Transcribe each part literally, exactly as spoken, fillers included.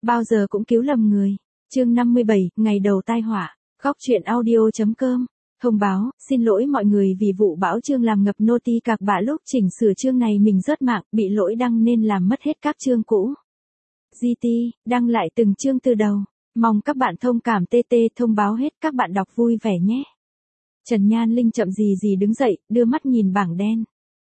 bao giờ cũng cứu lầm người. Chương năm mươi bảy, ngày đầu tai họa. Góc truyện audio.com. Thông báo, xin lỗi mọi người vì vụ bão chương làm ngập noti cạc bạ lúc chỉnh sửa chương này mình rớt mạng, bị lỗi đăng nên làm mất hết các chương cũ. giê tê, đăng lại từng chương từ đầu. Mong các bạn thông cảm tê tê thông báo hết các bạn đọc vui vẻ nhé. Trần Nhan Linh chậm gì gì đứng dậy, đưa mắt nhìn bảng đen.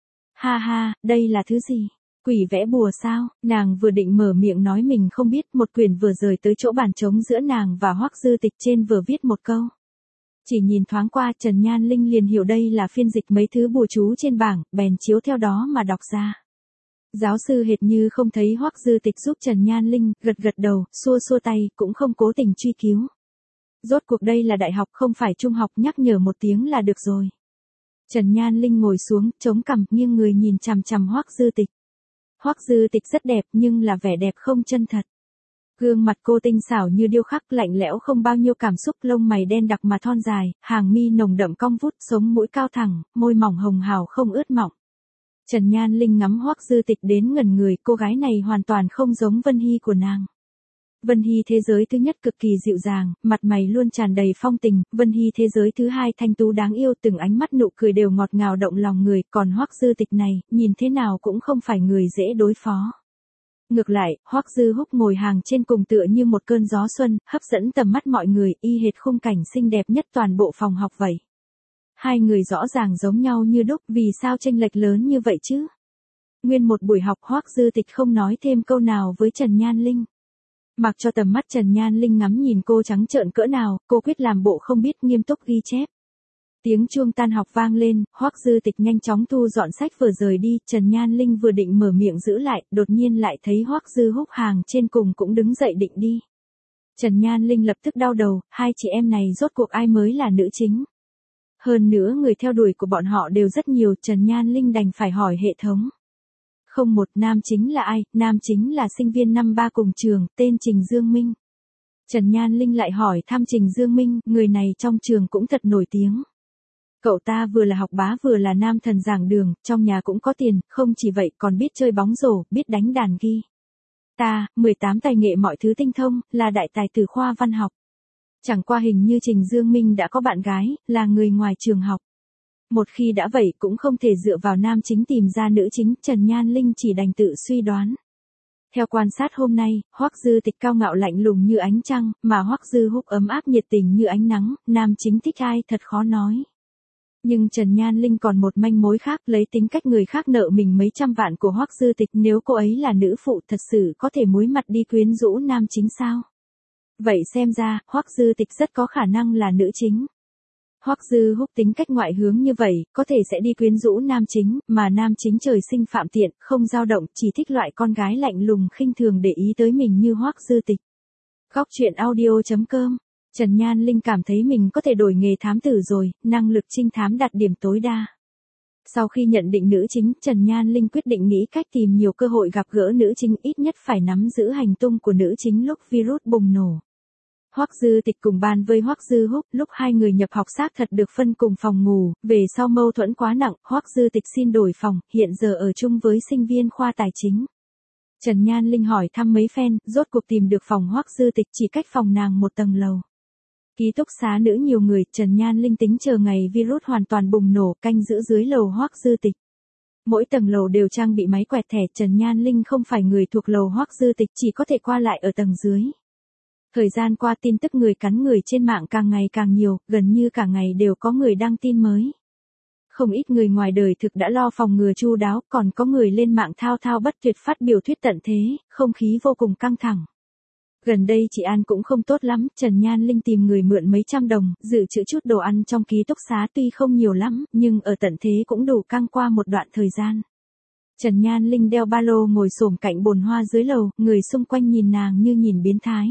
Ha ha, đây là thứ gì? Quỷ vẽ bùa sao? Nàng vừa định mở miệng nói mình không biết, một quyển vừa rời tới chỗ bàn trống giữa nàng và Hoắc Dư Tịch, trên vừa viết một câu. Chỉ nhìn thoáng qua, Trần Nhan Linh liền hiểu đây là phiên dịch mấy thứ bùa chú trên bảng, bèn chiếu theo đó mà đọc ra. Giáo sư hệt như không thấy Hoắc Dư Tịch giúp Trần Nhan Linh, gật gật đầu, xua xua tay, cũng không cố tình truy cứu. Rốt cuộc đây là đại học không phải trung học, nhắc nhở một tiếng là được rồi. Trần Nhan Linh ngồi xuống, chống cằm, nghiêng người nhìn chằm chằm Hoắc Dư Tịch. Hoắc Dư Tịch rất đẹp nhưng là vẻ đẹp không chân thật. Gương mặt cô tinh xảo như điêu khắc, lạnh lẽo không bao nhiêu cảm xúc, lông mày đen đặc mà thon dài, hàng mi nồng đậm cong vút, sống mũi cao thẳng, môi mỏng hồng hào không ướt mọng. Trần Nhan Linh ngắm Hoắc Dư Tịch đến ngẩn người, cô gái này hoàn toàn không giống Vân Hy của nàng. Vân Hy thế giới thứ nhất cực kỳ dịu dàng, mặt mày luôn tràn đầy phong tình, Vân Hy thế giới thứ hai thanh tú đáng yêu, từng ánh mắt nụ cười đều ngọt ngào động lòng người, còn Hoắc Dư Tịch này, nhìn thế nào cũng không phải người dễ đối phó. Ngược lại, Hoắc Dư Húc ngồi hàng trên cùng tựa như một cơn gió xuân, hấp dẫn tầm mắt mọi người, y hệt khung cảnh xinh đẹp nhất toàn bộ phòng học vậy. Hai người rõ ràng giống nhau như đúc, vì sao chênh lệch lớn như vậy chứ? Nguyên một buổi học Hoắc Dư Tịch không nói thêm câu nào với Trần Nhan Linh. Mặc cho tầm mắt Trần Nhan Linh ngắm nhìn cô trắng trợn cỡ nào, cô quyết làm bộ không biết, nghiêm túc ghi chép. Tiếng chuông tan học vang lên, Hoắc Dư Tịch nhanh chóng thu dọn sách vở rời đi, Trần Nhan Linh vừa định mở miệng giữ lại, đột nhiên lại thấy Hoắc Dư Húc hàng trên cùng cũng đứng dậy định đi. Trần Nhan Linh lập tức đau đầu, hai chị em này rốt cuộc ai mới là nữ chính. Hơn nữa người theo đuổi của bọn họ đều rất nhiều, Trần Nhan Linh đành phải hỏi hệ thống. Không một, nam chính là ai? Nam chính là sinh viên năm ba cùng trường, tên Trình Dương Minh. Trần Nhan Linh lại hỏi thăm Trình Dương Minh, người này trong trường cũng thật nổi tiếng. Cậu ta vừa là học bá vừa là nam thần giảng đường, trong nhà cũng có tiền, không chỉ vậy còn biết chơi bóng rổ, biết đánh đàn ghi. Ta, mười tám tài nghệ mọi thứ tinh thông, là đại tài tử khoa văn học. Chẳng qua hình như Trình Dương Minh đã có bạn gái, là người ngoài trường học. Một khi đã vậy cũng không thể dựa vào nam chính tìm ra nữ chính, Trần Nhan Linh chỉ đành tự suy đoán. Theo quan sát hôm nay, Hoắc Dư Tịch cao ngạo lạnh lùng như ánh trăng, mà Hoắc Dư Húc ấm áp nhiệt tình như ánh nắng, nam chính thích ai thật khó nói. Nhưng Trần Nhan Linh còn một manh mối khác, lấy tính cách người khác nợ mình mấy trăm vạn của Hoắc Dư Tịch, nếu cô ấy là nữ phụ thật sự có thể muối mặt đi quyến rũ nam chính sao? Vậy xem ra, Hoắc Dư Tịch rất có khả năng là nữ chính. Hoắc Dư Húc tính cách ngoại hướng như vậy, có thể sẽ đi quyến rũ nam chính, mà nam chính trời sinh phạm tiện, không dao động, chỉ thích loại con gái lạnh lùng khinh thường để ý tới mình như Hoắc Dư Tịch. Góc truyện audio.com. Trần Nhan Linh cảm thấy mình có thể đổi nghề thám tử rồi, năng lực trinh thám đạt điểm tối đa. Sau khi nhận định nữ chính, Trần Nhan Linh quyết định nghĩ cách tìm nhiều cơ hội gặp gỡ nữ chính, ít nhất phải nắm giữ hành tung của nữ chính lúc virus bùng nổ. Hoắc Dư Tịch cùng bàn với Hoắc Dư Húc, lúc hai người nhập học xác thật được phân cùng phòng ngủ, về sau mâu thuẫn quá nặng, Hoắc Dư Tịch xin đổi phòng, hiện giờ ở chung với sinh viên khoa tài chính. Trần Nhan Linh hỏi thăm mấy phen, rốt cuộc tìm được phòng Hoắc Dư Tịch chỉ cách phòng nàng một tầng lầu. Ký túc xá nữ nhiều người, Trần Nhan Linh tính chờ ngày virus hoàn toàn bùng nổ, canh giữ dưới lầu Hoắc Dư Tịch. Mỗi tầng lầu đều trang bị máy quẹt thẻ, Trần Nhan Linh không phải người thuộc lầu Hoắc Dư Tịch, chỉ có thể qua lại ở tầng dưới. Thời gian qua tin tức người cắn người trên mạng càng ngày càng nhiều, gần như cả ngày đều có người đăng tin mới. Không ít người ngoài đời thực đã lo phòng ngừa chu đáo, còn có người lên mạng thao thao bất tuyệt phát biểu thuyết tận thế, không khí vô cùng căng thẳng. Gần đây chị An cũng không tốt lắm, Trần Nhan Linh tìm người mượn mấy trăm đồng, dự trữ chút đồ ăn trong ký túc xá tuy không nhiều lắm, nhưng ở tận thế cũng đủ căng qua một đoạn thời gian. Trần Nhan Linh đeo ba lô ngồi xổm cạnh bồn hoa dưới lầu, người xung quanh nhìn nàng như nhìn biến thái.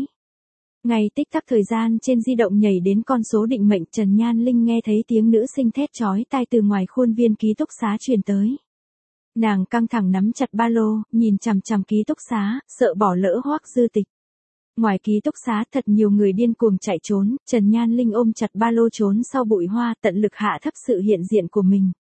Ngày tích tắc thời gian trên di động nhảy đến con số định mệnh, Trần Nhan Linh nghe thấy tiếng nữ sinh thét chói tai từ ngoài khuôn viên ký túc xá truyền tới. Nàng căng thẳng nắm chặt ba lô, nhìn chằm chằm ký túc xá, sợ bỏ lỡ Hoắc Dư Tịch. Ngoài ký túc xá thật nhiều người điên cuồng chạy trốn, Trần Nhan Linh ôm chặt ba lô trốn sau bụi hoa, tận lực hạ thấp sự hiện diện của mình.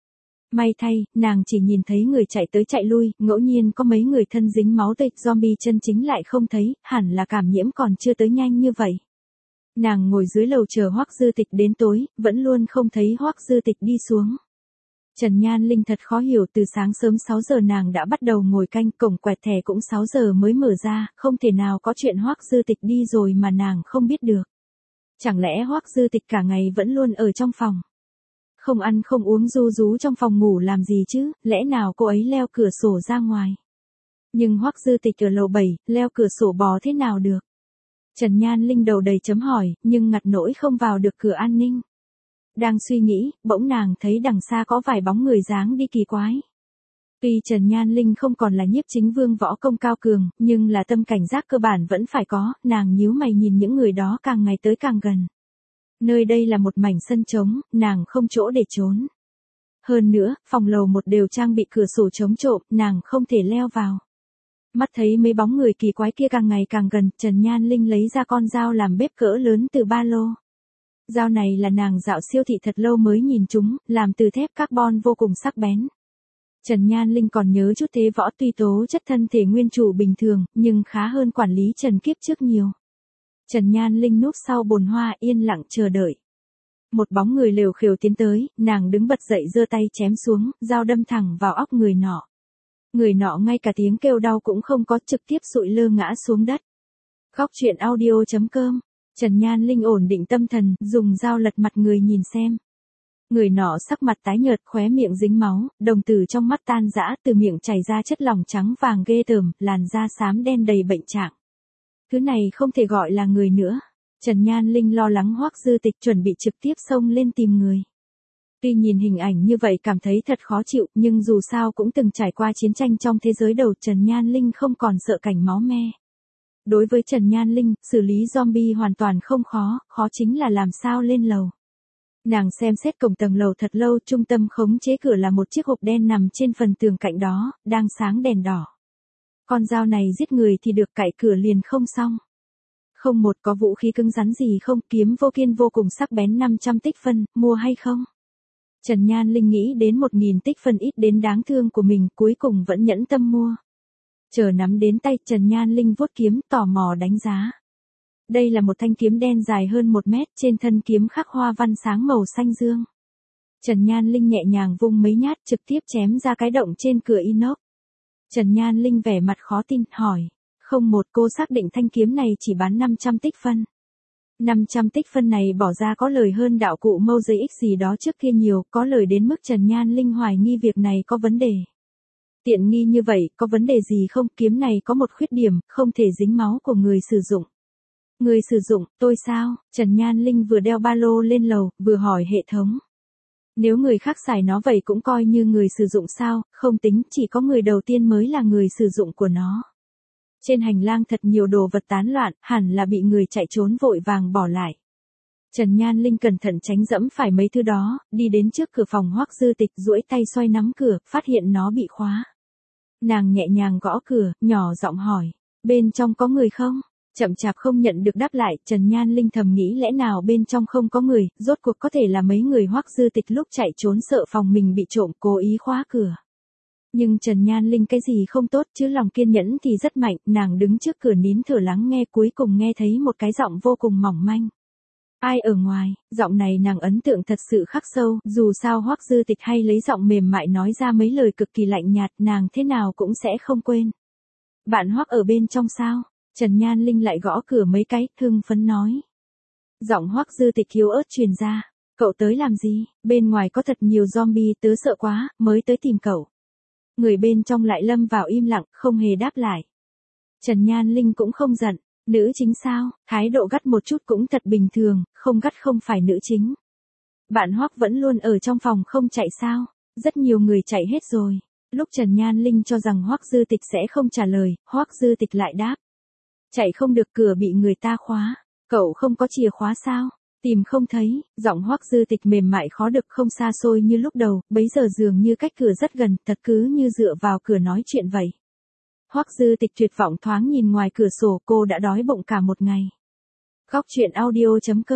May thay, nàng chỉ nhìn thấy người chạy tới chạy lui, ngẫu nhiên có mấy người thân dính máu tươi, zombie chân chính lại không thấy, hẳn là cảm nhiễm còn chưa tới nhanh như vậy. Nàng ngồi dưới lầu chờ Hoắc Dư Tịch đến tối, vẫn luôn không thấy Hoắc Dư Tịch đi xuống. Trần Nhan Linh thật khó hiểu, từ sáng sớm sáu giờ nàng đã bắt đầu ngồi canh, cổng quẹt thẻ cũng sáu giờ mới mở ra, không thể nào có chuyện Hoắc Dư Tịch đi rồi mà nàng không biết được. Chẳng lẽ Hoắc Dư Tịch cả ngày vẫn luôn ở trong phòng? Không ăn không uống ru rú trong phòng ngủ làm gì chứ, lẽ nào cô ấy leo cửa sổ ra ngoài? Nhưng Hoắc Dư Tịch ở lầu bảy, leo cửa sổ bò thế nào được? Trần Nhan Linh đầu đầy chấm hỏi, nhưng ngặt nỗi không vào được cửa an ninh. Đang suy nghĩ, bỗng nàng thấy đằng xa có vài bóng người dáng đi kỳ quái. Tuy Trần Nhan Linh không còn là nhiếp chính vương võ công cao cường, nhưng là tâm cảnh giác cơ bản vẫn phải có, nàng nhíu mày nhìn những người đó càng ngày tới càng gần. Nơi đây là một mảnh sân trống, nàng không chỗ để trốn. Hơn nữa, phòng lầu một đều trang bị cửa sổ chống trộm, nàng không thể leo vào. Mắt thấy mấy bóng người kỳ quái kia càng ngày càng gần, Trần Nhan Linh lấy ra con dao làm bếp cỡ lớn từ ba lô. Dao này là nàng dạo siêu thị thật lâu mới nhìn chúng, làm từ thép carbon vô cùng sắc bén. Trần Nhan Linh còn nhớ chút Thế Võ tuy tố chất thân thể nguyên chủ bình thường, nhưng khá hơn quản lý Trần kiếp trước nhiều. Trần Nhan Linh núp sau bồn hoa yên lặng chờ đợi. Một bóng người lều khều tiến tới, nàng đứng bật dậy giơ tay chém xuống, dao đâm thẳng vào óc người nọ. Người nọ ngay cả tiếng kêu đau cũng không có, trực tiếp sụi lơ ngã xuống đất. Góc truyện audio chấm com. Trần Nhan Linh ổn định tâm thần, dùng dao lật mặt người nhìn xem. Người nọ sắc mặt tái nhợt, khóe miệng dính máu, đồng tử trong mắt tan rã, từ miệng chảy ra chất lỏng trắng vàng ghê tởm, làn da xám đen đầy bệnh trạng. Thứ này không thể gọi là người nữa. Trần Nhan Linh lo lắng Hoắc Dư Tịch chuẩn bị trực tiếp xông lên tìm người. Tuy nhìn hình ảnh như vậy cảm thấy thật khó chịu, nhưng dù sao cũng từng trải qua chiến tranh trong thế giới đầu, Trần Nhan Linh không còn sợ cảnh máu me. Đối với Trần Nhan Linh, xử lý zombie hoàn toàn không khó, khó chính là làm sao lên lầu. Nàng xem xét cổng tầng lầu thật lâu, trung tâm khống chế cửa là một chiếc hộp đen nằm trên phần tường cạnh đó, đang sáng đèn đỏ. Con dao này giết người thì được, cạy cửa liền không xong. Không một có vũ khí cứng rắn gì không, kiếm vô kiên vô cùng sắc bén năm trăm tích phân, mua hay không? Trần Nhan Linh nghĩ đến một nghìn tích phân ít đến đáng thương của mình, cuối cùng vẫn nhẫn tâm mua. Chờ nắm đến tay, Trần Nhan Linh vuốt kiếm, tò mò đánh giá. Đây là một thanh kiếm đen dài hơn một mét, trên thân kiếm khắc hoa văn sáng màu xanh dương. Trần Nhan Linh nhẹ nhàng vung mấy nhát, trực tiếp chém ra cái động trên cửa inox. Trần Nhan Linh vẻ mặt khó tin, hỏi. Không một, cô xác định thanh kiếm này chỉ bán năm trăm tích phân. năm trăm tích phân này bỏ ra có lời hơn đạo cụ Mosaic gì đó trước kia nhiều, có lời đến mức Trần Nhan Linh hoài nghi việc này có vấn đề. Tiện nghi như vậy, có vấn đề gì không? Kiếm này có một khuyết điểm, không thể dính máu của người sử dụng. Người sử dụng, tôi sao? Trần Nhan Linh vừa đeo ba lô lên lầu, vừa hỏi hệ thống. Nếu người khác xài nó vậy cũng coi như người sử dụng sao? Không tính, chỉ có người đầu tiên mới là người sử dụng của nó. Trên hành lang thật nhiều đồ vật tán loạn, hẳn là bị người chạy trốn vội vàng bỏ lại. Trần Nhan Linh cẩn thận tránh dẫm phải mấy thứ đó, đi đến trước cửa phòng Hoắc Dư Tịch, duỗi tay xoay nắm cửa, phát hiện nó bị khóa. Nàng nhẹ nhàng gõ cửa, nhỏ giọng hỏi, bên trong có người không? Chậm chạp không nhận được đáp lại, Trần Nhan Linh thầm nghĩ lẽ nào bên trong không có người, rốt cuộc có thể là mấy người Hoắc Dư Tịch lúc chạy trốn sợ phòng mình bị trộm cố ý khóa cửa. Nhưng Trần Nhan Linh cái gì không tốt chứ lòng kiên nhẫn thì rất mạnh, nàng đứng trước cửa nín thở lắng nghe, cuối cùng nghe thấy một cái giọng vô cùng mỏng manh. Ai ở ngoài? Giọng này nàng ấn tượng thật sự khắc sâu, dù sao Hoắc Dư Tịch hay lấy giọng mềm mại nói ra mấy lời cực kỳ lạnh nhạt, nàng thế nào cũng sẽ không quên. Bạn Hoắc ở bên trong sao? Trần Nhan Linh lại gõ cửa mấy cái, hưng phấn nói. Giọng Hoắc Dư Tịch yếu ớt truyền ra, cậu tới làm gì? Bên ngoài có thật nhiều zombie, tớ sợ quá, mới tới tìm cậu. Người bên trong lại lâm vào im lặng, không hề đáp lại. Trần Nhan Linh cũng không giận, nữ chính sao, thái độ gắt một chút cũng thật bình thường, không gắt không phải nữ chính. Bạn Hoắc vẫn luôn ở trong phòng không chạy sao, rất nhiều người chạy hết rồi. Lúc Trần Nhan Linh cho rằng Hoắc Dư Tịch sẽ không trả lời, Hoắc Dư Tịch lại đáp. Chạy không được, cửa bị người ta khóa, cậu không có chìa khóa sao? Tìm không thấy, giọng Hoắc Dư Tịch mềm mại khó được không xa xôi như lúc đầu, bấy giờ dường như cách cửa rất gần, thật cứ như dựa vào cửa nói chuyện vậy. Hoắc Dư Tịch tuyệt vọng thoáng nhìn ngoài cửa sổ, cô đã đói bụng cả một ngày. Góc truyện audio chấm com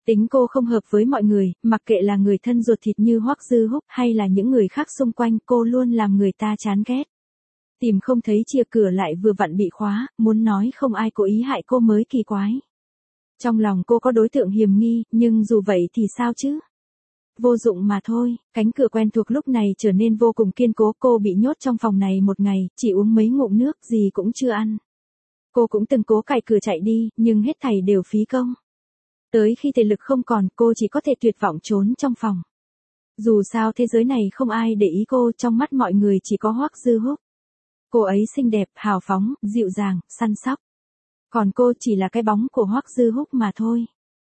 Tính cô không hợp với mọi người, mặc kệ là người thân ruột thịt như Hoắc Dư Húc hay là những người khác xung quanh, cô luôn làm người ta chán ghét. Tìm không thấy chìa cửa lại vừa vặn bị khóa, muốn nói không ai cố ý hại cô mới kỳ quái. Trong lòng cô có đối tượng hiềm nghi, nhưng dù vậy thì sao chứ? Vô dụng mà thôi, cánh cửa quen thuộc lúc này trở nên vô cùng kiên cố, cô bị nhốt trong phòng này một ngày, chỉ uống mấy ngụm nước gì cũng chưa ăn. Cô cũng từng cố cạy cửa chạy đi, nhưng hết thảy đều phí công. Tới khi thể lực không còn, cô chỉ có thể tuyệt vọng trốn trong phòng. Dù sao thế giới này không ai để ý cô, trong mắt mọi người chỉ có Hoắc Dư Húc. Cô ấy xinh đẹp, hào phóng, dịu dàng, săn sóc. Còn cô chỉ là cái bóng của Hoắc Dư Húc mà thôi.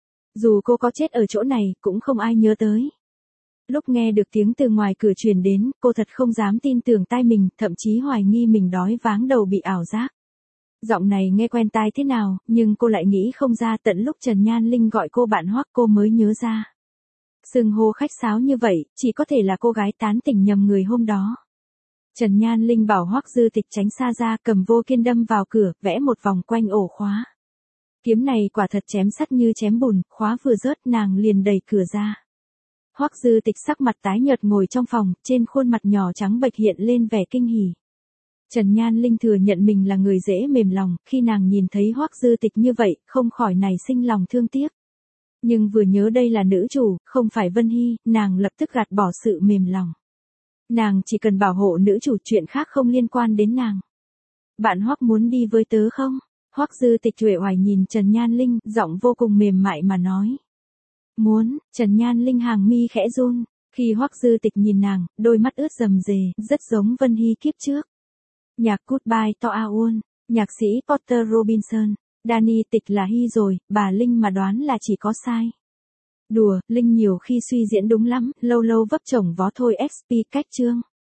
Dù cô có chết ở chỗ này, cũng không ai nhớ tới. Lúc nghe được tiếng từ ngoài cửa truyền đến, cô thật không dám tin tưởng tai mình, thậm chí hoài nghi mình đói váng đầu bị ảo giác. Giọng này nghe quen tai thế nào, nhưng cô lại nghĩ không ra, tận lúc Trần Nhan Linh gọi cô bạn Hoắc cô mới nhớ ra. Xưng hô khách sáo như vậy, chỉ có thể là cô gái tán tỉnh nhầm người hôm đó. Trần Nhan Linh bảo Hoắc Dư Tịch tránh xa ra, cầm vô kiên đâm vào cửa, vẽ một vòng quanh ổ khóa. Kiếm này quả thật chém sắt như chém bùn, khóa vừa rớt nàng liền đẩy cửa ra. Hoắc Dư Tịch sắc mặt tái nhợt ngồi trong phòng, trên khuôn mặt nhỏ trắng bệch hiện lên vẻ kinh hỉ. Trần Nhan Linh thừa nhận mình là người dễ mềm lòng, khi nàng nhìn thấy Hoắc Dư Tịch như vậy, không khỏi nảy sinh lòng thương tiếc. Nhưng vừa nhớ đây là nữ chủ, không phải Vân Hy, nàng lập tức gạt bỏ sự mềm lòng. Nàng chỉ cần bảo hộ nữ chủ, chuyện khác không liên quan đến nàng. Bạn Hoắc muốn đi với tớ không? Hoắc Dư Tịch uể oải nhìn Trần Nhan Linh, giọng vô cùng mềm mại mà nói. Muốn, Trần Nhan Linh hàng mi khẽ run, khi Hoắc Dư Tịch nhìn nàng, đôi mắt ướt rầm rề, rất giống Vân Hy kiếp trước. Nhạc Goodbye to Aun, nhạc sĩ Porter Robinson, Danny Tịch là Hy rồi, bà Linh mà đoán là chỉ có sai. Đùa, Linh nhiều khi suy diễn đúng lắm, lâu lâu vấp chồng vó thôi ích pê cách chương.